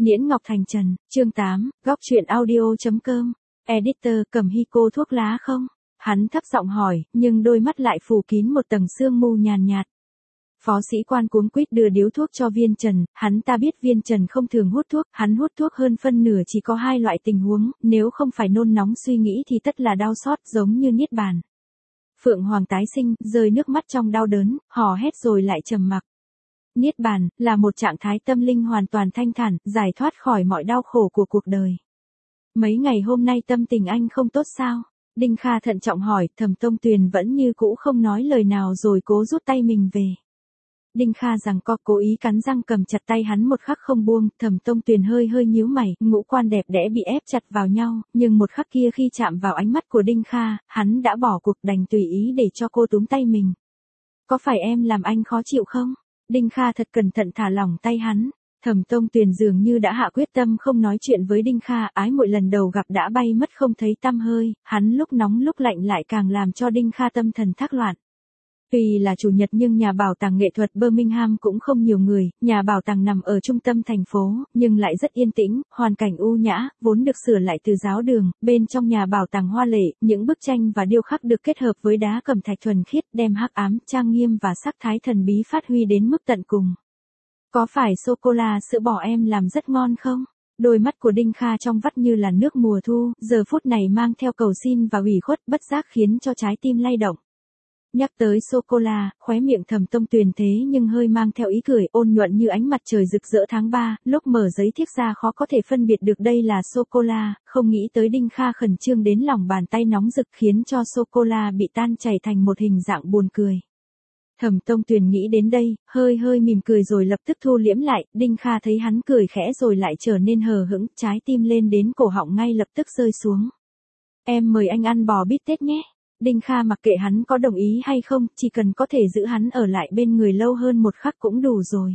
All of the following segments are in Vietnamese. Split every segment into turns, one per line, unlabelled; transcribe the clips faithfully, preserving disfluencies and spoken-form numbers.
Niễn Ngọc Thành Trần, chương tám, góc truyện audio.com, editor, cầm Hiko thuốc lá không? Hắn thấp giọng hỏi, nhưng đôi mắt lại phủ kín một tầng sương mù nhàn nhạt. Phó sĩ quan cuống quýt đưa điếu thuốc cho Viên Trần, hắn ta biết Viên Trần không thường hút thuốc, hắn hút thuốc hơn phân nửa chỉ có hai loại tình huống, nếu không phải nôn nóng suy nghĩ thì tất là đau xót giống như niết bàn. Phượng Hoàng tái sinh, rơi nước mắt trong đau đớn, hò hét rồi lại trầm mặc. Niết bàn, là một trạng thái tâm linh hoàn toàn thanh thản, giải thoát khỏi mọi đau khổ của cuộc đời. Mấy ngày hôm nay tâm tình anh không tốt sao? Đinh Kha thận trọng hỏi, Thẩm Tông Tuyền vẫn như cũ không nói lời nào rồi cố rút tay mình về. Đinh Kha rằng co cố ý cắn răng cầm chặt tay hắn một khắc không buông, Thẩm Tông Tuyền hơi hơi nhíu mày, ngũ quan đẹp đẽ bị ép chặt vào nhau, nhưng một khắc kia khi chạm vào ánh mắt của Đinh Kha, hắn đã bỏ cuộc đành tùy ý để cho cô túm tay mình. Có phải em làm anh khó chịu không? Đinh Kha thật cẩn thận thả lỏng tay hắn. Thẩm Tông Tuyền dường như đã hạ quyết tâm không nói chuyện với Đinh Kha, ái muội lần đầu gặp đã bay mất không thấy tăm hơi, hắn lúc nóng lúc lạnh lại càng làm cho Đinh Kha tâm thần thác loạn. Tuy là chủ nhật nhưng nhà bảo tàng nghệ thuật Birmingham cũng không nhiều người, nhà bảo tàng nằm ở trung tâm thành phố, nhưng lại rất yên tĩnh, hoàn cảnh u nhã, vốn được sửa lại từ giáo đường, bên trong nhà bảo tàng hoa lệ, những bức tranh và điêu khắc được kết hợp với đá cẩm thạch thuần khiết, đem hắc ám, trang nghiêm và sắc thái thần bí phát huy đến mức tận cùng. Có phải sô-cô-la sữa bò em làm rất ngon không? Đôi mắt của Đinh Kha trong vắt như là nước mùa thu, giờ phút này mang theo cầu xin và ủy khuất bất giác khiến cho trái tim lay động. Nhắc tới sô-cô-la, khóe miệng Thẩm Tông Tuyền thế nhưng hơi mang theo ý cười ôn nhuận như ánh mặt trời rực rỡ tháng ba, lúc mở giấy thiếc ra khó có thể phân biệt được đây là sô-cô-la, không nghĩ tới Đinh Kha khẩn trương đến lòng bàn tay nóng rực khiến cho sô-cô-la bị tan chảy thành một hình dạng buồn cười. Thẩm Tông Tuyền nghĩ đến đây, hơi hơi mỉm cười rồi lập tức thu liễm lại, Đinh Kha thấy hắn cười khẽ rồi lại trở nên hờ hững, trái tim lên đến cổ họng ngay lập tức rơi xuống. Em mời anh ăn bò bít tết nhé. Đinh Kha mặc kệ hắn có đồng ý hay không, chỉ cần có thể giữ hắn ở lại bên người lâu hơn một khắc cũng đủ rồi.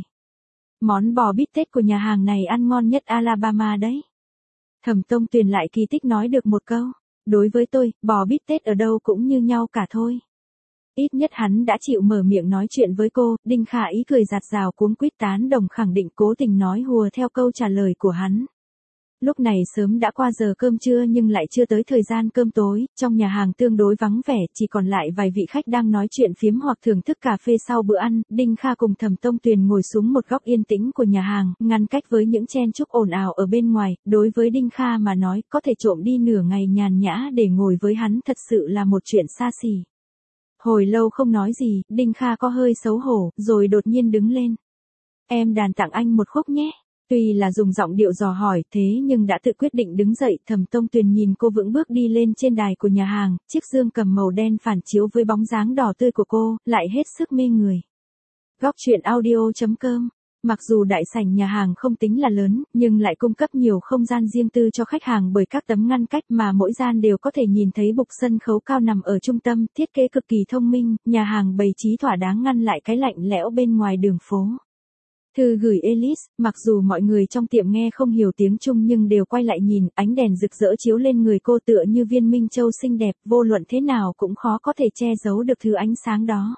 Món bò bít tết của nhà hàng này ăn ngon nhất Alabama đấy. Thẩm Tông Tuyền lại kỳ tích nói được một câu. Đối với tôi, bò bít tết ở đâu cũng như nhau cả thôi. Ít nhất hắn đã chịu mở miệng nói chuyện với cô, Đinh Kha ý cười giạt rào cuống quýt tán đồng khẳng định cố tình nói hùa theo câu trả lời của hắn. Lúc này sớm đã qua giờ cơm trưa nhưng lại chưa tới thời gian cơm tối, trong nhà hàng tương đối vắng vẻ, chỉ còn lại vài vị khách đang nói chuyện phiếm hoặc thưởng thức cà phê sau bữa ăn, Đinh Kha cùng Thẩm Tông Tuyền ngồi xuống một góc yên tĩnh của nhà hàng, ngăn cách với những chen chúc ồn ào ở bên ngoài, đối với Đinh Kha mà nói, có thể trộm đi nửa ngày nhàn nhã để ngồi với hắn thật sự là một chuyện xa xỉ. Hồi lâu không nói gì, Đinh Kha có hơi xấu hổ, rồi đột nhiên đứng lên. Em đàn tặng anh một khúc nhé. Tuy là dùng giọng điệu dò hỏi thế nhưng đã tự quyết định đứng dậy, Thẩm Tông Tuyền nhìn cô vững bước đi lên trên đài của nhà hàng, chiếc dương cầm màu đen phản chiếu với bóng dáng đỏ tươi của cô, lại hết sức mê người. Góc truyện audio.com. Mặc dù đại sảnh nhà hàng không tính là lớn, nhưng lại cung cấp nhiều không gian riêng tư cho khách hàng bởi các tấm ngăn cách mà mỗi gian đều có thể nhìn thấy bục sân khấu cao nằm ở trung tâm, thiết kế cực kỳ thông minh, nhà hàng bày trí thỏa đáng ngăn lại cái lạnh lẽo bên ngoài đường phố. Thư gửi Alice, mặc dù mọi người trong tiệm nghe không hiểu tiếng Trung nhưng đều quay lại nhìn, ánh đèn rực rỡ chiếu lên người cô tựa như viên minh châu xinh đẹp, vô luận thế nào cũng khó có thể che giấu được thứ ánh sáng đó.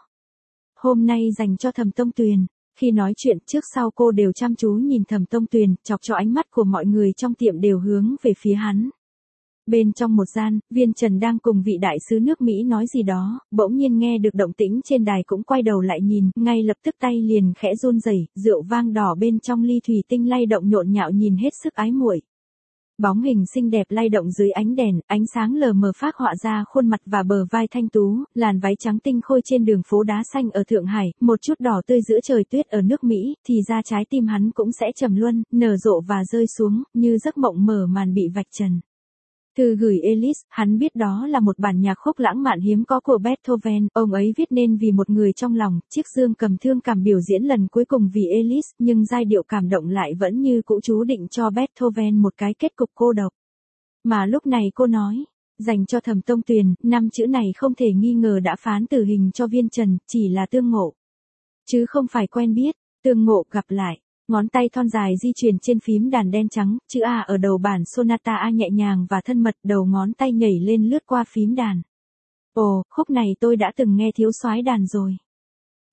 Hôm nay dành cho Thẩm Tông Tuyền. Khi nói chuyện trước sau cô đều chăm chú nhìn Thẩm Tông Tuyền, chọc cho ánh mắt của mọi người trong tiệm đều hướng về phía hắn. Bên trong một gian, Viên Trần đang cùng vị đại sứ nước Mỹ nói gì đó, bỗng nhiên nghe được động tĩnh trên đài cũng quay đầu lại nhìn, ngay lập tức tay liền khẽ run rẩy, rượu vang đỏ bên trong ly thủy tinh lay động nhộn nhạo nhìn hết sức ái muội. Bóng hình xinh đẹp lay động dưới ánh đèn, ánh sáng lờ mờ phác họa ra khuôn mặt và bờ vai thanh tú, làn váy trắng tinh khôi trên đường phố đá xanh ở Thượng Hải, một chút đỏ tươi giữa trời tuyết ở nước Mỹ, thì ra trái tim hắn cũng sẽ trầm luân, nở rộ và rơi xuống, như giấc mộng mở màn bị vạch trần. Thư gửi Alice, hắn biết đó là một bản nhạc khúc lãng mạn hiếm có của Beethoven, ông ấy viết nên vì một người trong lòng, chiếc dương cầm thương cảm biểu diễn lần cuối cùng vì Alice, nhưng giai điệu cảm động lại vẫn như cũ chú định cho Beethoven một cái kết cục cô độc. Mà lúc này cô nói, dành cho Thẩm Tông Tuyền, năm chữ này không thể nghi ngờ đã phán tử hình cho Viên Trần, chỉ là tương ngộ. Chứ không phải quen biết, tương ngộ gặp lại. Ngón tay thon dài di chuyển trên phím đàn đen trắng, chữ A ở đầu bản Sonata A nhẹ nhàng và thân mật, đầu ngón tay nhảy lên lướt qua phím đàn. Ồ, khúc này tôi đã từng nghe thiếu soái đàn rồi.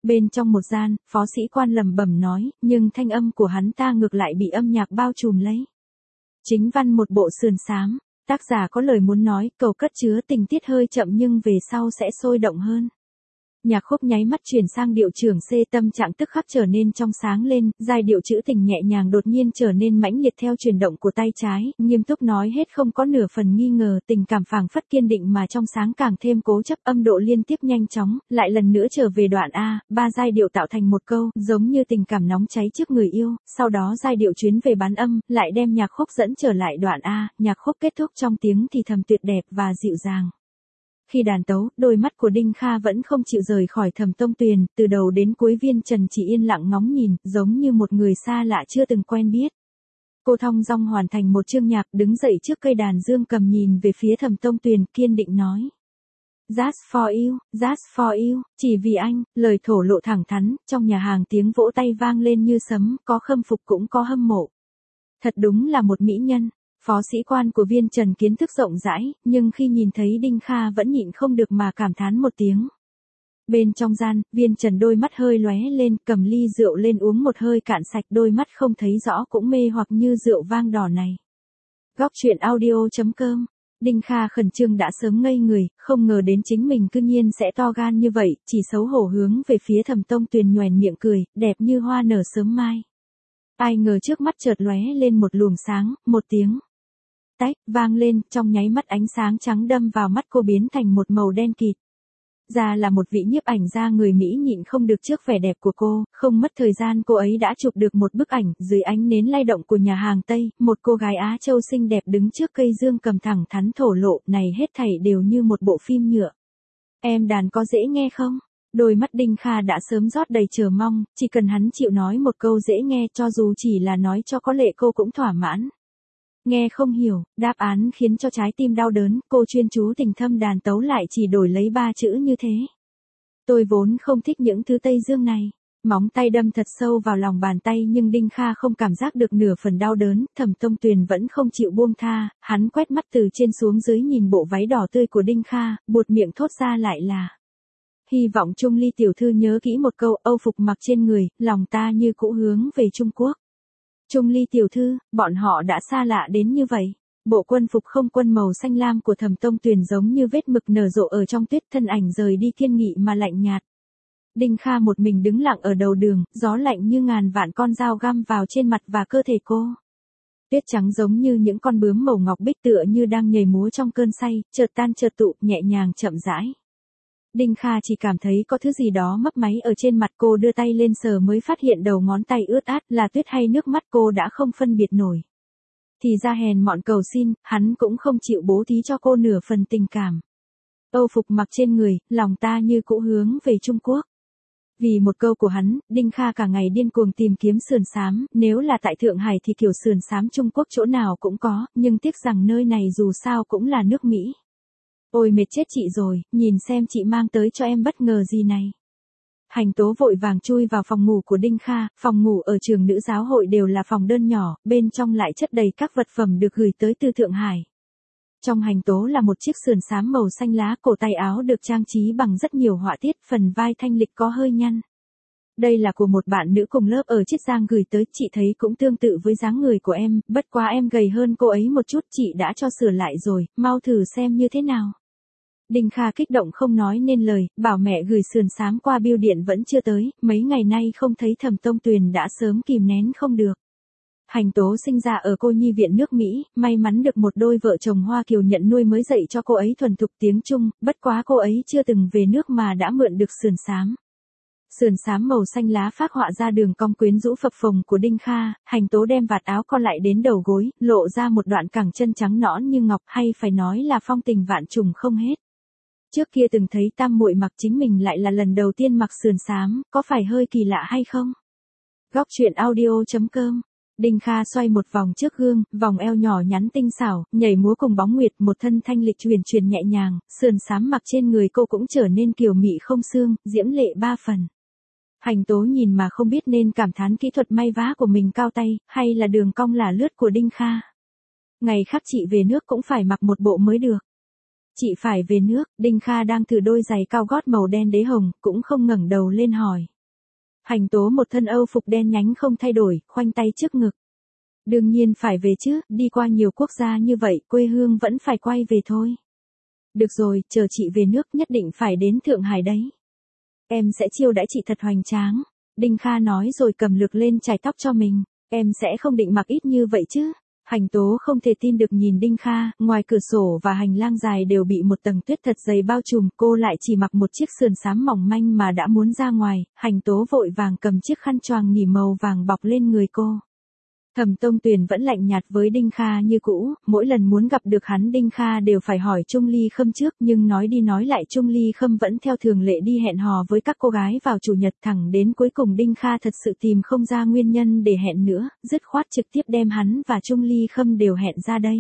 Bên trong một gian, phó sĩ quan lẩm bẩm nói, nhưng thanh âm của hắn ta ngược lại bị âm nhạc bao trùm lấy. Chính văn một bộ sườn xám, tác giả có lời muốn nói, cầu cất chứa tình tiết hơi chậm nhưng về sau sẽ sôi động hơn. Nhạc khúc nháy mắt chuyển sang điệu trưởng C, tâm trạng tức khắc trở nên trong sáng lên, giai điệu trữ tình nhẹ nhàng đột nhiên trở nên mãnh liệt theo chuyển động của tay trái, nghiêm túc nói hết không có nửa phần nghi ngờ, tình cảm phảng phất kiên định mà trong sáng càng thêm cố chấp, âm độ liên tiếp nhanh chóng, lại lần nữa trở về đoạn A, ba giai điệu tạo thành một câu, giống như tình cảm nóng cháy trước người yêu, sau đó giai điệu chuyến về bán âm, lại đem nhạc khúc dẫn trở lại đoạn A, nhạc khúc kết thúc trong tiếng thì thầm tuyệt đẹp và dịu dàng. Khi đàn tấu, đôi mắt của Đinh Kha vẫn không chịu rời khỏi Thẩm Tông Tuyền, từ đầu đến cuối Viên Trần chỉ yên lặng ngóng nhìn, giống như một người xa lạ chưa từng quen biết. Cô thong dong hoàn thành một chương nhạc, đứng dậy trước cây đàn dương cầm nhìn về phía Thẩm Tông Tuyền, kiên định nói. Just for you, just for you, chỉ vì anh, lời thổ lộ thẳng thắn, trong nhà hàng tiếng vỗ tay vang lên như sấm, có khâm phục cũng có hâm mộ. Thật đúng là một mỹ nhân. Phó sĩ quan của Viên Trần kiến thức rộng rãi, nhưng khi nhìn thấy Đinh Kha vẫn nhịn không được mà cảm thán một tiếng. Bên trong gian, Viên Trần đôi mắt hơi lóe lên, cầm ly rượu lên uống một hơi cạn sạch, đôi mắt không thấy rõ cũng mê hoặc như rượu vang đỏ này. Góc truyện audio chấm com. Đinh Kha khẩn trương đã sớm ngây người, không ngờ đến chính mình cư nhiên sẽ to gan như vậy, chỉ xấu hổ hướng về phía Thẩm Tông Tuyền nhoẻn miệng cười, đẹp như hoa nở sớm mai. Ai ngờ trước mắt chợt lóe lên một luồng sáng, một tiếng tách vang lên, trong nháy mắt ánh sáng trắng đâm vào mắt cô biến thành một màu đen kịt. Ra là một vị nhiếp ảnh gia người Mỹ nhịn không được trước vẻ đẹp của cô, không mất thời gian cô ấy đã chụp được một bức ảnh, dưới ánh nến lay động của nhà hàng Tây, một cô gái Á Châu xinh đẹp đứng trước cây dương cầm thẳng thắn thổ lộ, này hết thảy đều như một bộ phim nhựa. Em đàn có dễ nghe không? Đôi mắt Đinh Kha đã sớm rót đầy chờ mong, chỉ cần hắn chịu nói một câu dễ nghe cho dù chỉ là nói cho có lệ cô cũng thỏa mãn. Nghe không hiểu, đáp án khiến cho trái tim đau đớn, cô chuyên chú tình thâm đàn tấu lại chỉ đổi lấy ba chữ như thế. Tôi vốn không thích những thứ Tây Dương này. Móng tay đâm thật sâu vào lòng bàn tay nhưng Đinh Kha không cảm giác được nửa phần đau đớn, Thẩm Tông Tuyền vẫn không chịu buông tha, hắn quét mắt từ trên xuống dưới nhìn bộ váy đỏ tươi của Đinh Kha, buột miệng thốt ra lại là. Hy vọng Trung Ly tiểu thư nhớ kỹ một câu, Âu phục mặc trên người, lòng ta như cũ hướng về Trung Quốc. Trung Ly tiểu thư, bọn họ đã xa lạ đến như vậy. Bộ quân phục không quân màu xanh lam của Thẩm Tông Tuyền giống như vết mực nở rộ ở trong tuyết, thân ảnh rời đi kiên nghị mà lạnh nhạt. Đinh Kha một mình đứng lặng ở đầu đường, gió lạnh như ngàn vạn con dao găm vào trên mặt và cơ thể cô. Tuyết trắng giống như những con bướm màu ngọc bích tựa như đang nhảy múa trong cơn say, chợt tan chợt tụ, nhẹ nhàng chậm rãi. Đinh Kha chỉ cảm thấy có thứ gì đó mấp máy ở trên mặt, cô đưa tay lên sờ mới phát hiện đầu ngón tay ướt át, là tuyết hay nước mắt cô đã không phân biệt nổi. Thì ra hèn mọn cầu xin, hắn cũng không chịu bố thí cho cô nửa phần tình cảm. Âu phục mặc trên người, lòng ta như cũ hướng về Trung Quốc. Vì một câu của hắn, Đinh Kha cả ngày điên cuồng tìm kiếm sườn xám, nếu là tại Thượng Hải thì kiểu sườn xám Trung Quốc chỗ nào cũng có, nhưng tiếc rằng nơi này dù sao cũng là nước Mỹ. Ôi mệt chết chị rồi, nhìn xem chị mang tới cho em bất ngờ gì này. Hành Tố vội vàng chui vào phòng ngủ của Đinh Kha, phòng ngủ ở trường nữ giáo hội đều là phòng đơn nhỏ, bên trong lại chất đầy các vật phẩm được gửi tới từ Thượng Hải. Trong Hành Tố là một chiếc sườn xám màu xanh lá, cổ tay áo được trang trí bằng rất nhiều họa tiết, phần vai thanh lịch có hơi nhăn. Đây là của một bạn nữ cùng lớp ở Chiết Giang gửi tới, chị thấy cũng tương tự với dáng người của em, bất quá em gầy hơn cô ấy một chút, chị đã cho sửa lại rồi, mau thử xem như thế nào. Đinh Kha kích động không nói nên lời, bảo mẹ gửi sườn xám qua bưu điện vẫn chưa tới, mấy ngày nay không thấy Thẩm Tông Tuyền đã sớm kìm nén không được. Hành Tố sinh ra ở cô nhi viện nước Mỹ, may mắn được một đôi vợ chồng Hoa Kiều nhận nuôi mới dạy cho cô ấy thuần thục tiếng Trung, bất quá cô ấy chưa từng về nước mà đã mượn được sườn xám. Sườn xám màu xanh lá phác họa ra đường cong quyến rũ phập phồng của Đinh Kha, Hành Tố đem vạt áo co lại đến đầu gối, lộ ra một đoạn cẳng chân trắng nõn như ngọc, hay phải nói là phong tình vạn trùng không hết. Trước kia từng thấy tam muội mặc, chính mình lại là lần đầu tiên mặc sườn xám, có phải hơi kỳ lạ hay không? Góc truyện audio chấm com. Đinh Kha xoay một vòng trước gương, vòng eo nhỏ nhắn tinh xảo, nhảy múa cùng bóng nguyệt, một thân thanh lịch truyền truyền nhẹ nhàng, sườn xám mặc trên người cô cũng trở nên kiều mị không xương, diễm lệ ba phần. Hành Tố nhìn mà không biết nên cảm thán kỹ thuật may vá của mình cao tay, hay là đường cong là lướt của Đinh Kha. Ngày khác chị về nước cũng phải mặc một bộ mới được. Chị phải về nước, Đinh Kha đang thử đôi giày cao gót màu đen đế hồng, cũng không ngẩng đầu lên hỏi. Hành tố một thân Âu phục đen nhánh không thay đổi, khoanh tay trước ngực. Đương nhiên phải về chứ, đi qua nhiều quốc gia như vậy, quê hương vẫn phải quay về thôi. Được rồi, chờ chị về nước nhất định phải đến Thượng Hải đấy. Em sẽ chiêu đãi chị thật hoành tráng. Đinh Kha nói rồi cầm lược lên chải tóc cho mình. Em sẽ không định mặc ít như vậy chứ. Hành tố không thể tin được nhìn Đinh Kha, ngoài cửa sổ và hành lang dài đều bị một tầng tuyết thật dày bao trùm, cô lại chỉ mặc một chiếc sườn xám mỏng manh mà đã muốn ra ngoài, hành tố vội vàng cầm chiếc khăn choàng nỉ màu vàng bọc lên người cô. Thẩm Tông Tuyền vẫn lạnh nhạt với Đinh Kha như cũ, mỗi lần muốn gặp được hắn Đinh Kha đều phải hỏi Trung Ly Khâm trước, nhưng nói đi nói lại Trung Ly Khâm vẫn theo thường lệ đi hẹn hò với các cô gái vào chủ nhật, thẳng đến cuối cùng Đinh Kha thật sự tìm không ra nguyên nhân để hẹn nữa, dứt khoát trực tiếp đem hắn và Trung Ly Khâm đều hẹn ra đây.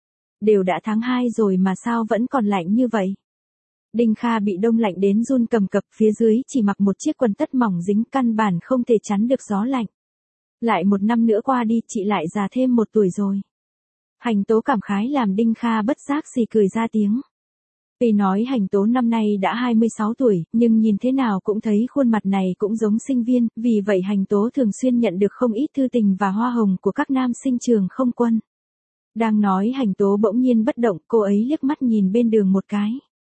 Đều đã tháng hai rồi mà sao vẫn còn lạnh như vậy? Đinh Kha bị đông lạnh đến run cầm cập, phía dưới chỉ mặc một chiếc quần tất mỏng dính, căn bản không thể chắn được gió lạnh. Lại một năm nữa qua đi, chị lại già thêm một tuổi rồi. Hành tố cảm khái làm Đinh Kha bất giác xì cười ra tiếng. Tuy nói hành tố năm nay đã hai mươi sáu tuổi, nhưng nhìn thế nào cũng thấy khuôn mặt này cũng giống sinh viên, vì vậy hành tố thường xuyên nhận được không ít thư tình và hoa hồng của các nam sinh trường không quân. Đang nói hành tố bỗng nhiên bất động, cô ấy liếc mắt nhìn bên đường một cái.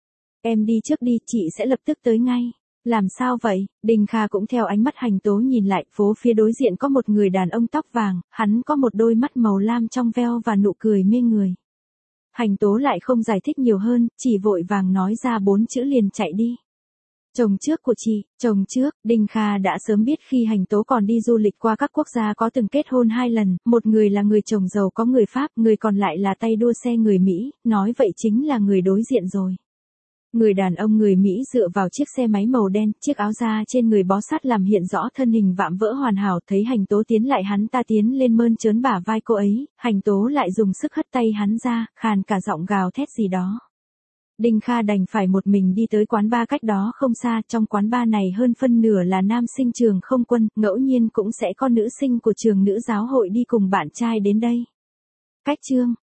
Em đi trước đi, chị sẽ lập tức tới ngay. Làm sao vậy? Đinh Kha cũng theo ánh mắt hành tố nhìn lại, phố phía đối diện có một người đàn ông tóc vàng, hắn có một đôi mắt màu lam trong veo và nụ cười mê người. Hành tố lại không giải thích nhiều hơn, chỉ vội vàng nói ra bốn chữ liền chạy đi. Chồng trước của chị, chồng trước, Đinh Kha đã sớm biết khi hành tố còn đi du lịch qua các quốc gia có từng kết hôn hai lần, một người là người chồng giàu có người Pháp, người còn lại là tay đua xe người Mỹ, nói vậy chính là người đối diện rồi. Người đàn ông người Mỹ dựa vào chiếc xe máy màu đen, chiếc áo da trên người bó sát làm hiện rõ thân hình vạm vỡ hoàn hảo, thấy hành tố tiến lại hắn ta tiến lên mơn trớn bả vai cô ấy, hành tố lại dùng sức hất tay hắn ra, khàn cả giọng gào thét gì đó. Đinh Kha đành phải một mình đi tới quán bar cách đó không xa, trong quán bar này hơn phân nửa là nam sinh trường không quân, ngẫu nhiên cũng sẽ có nữ sinh của trường nữ giáo hội đi cùng bạn trai đến đây. Cách chương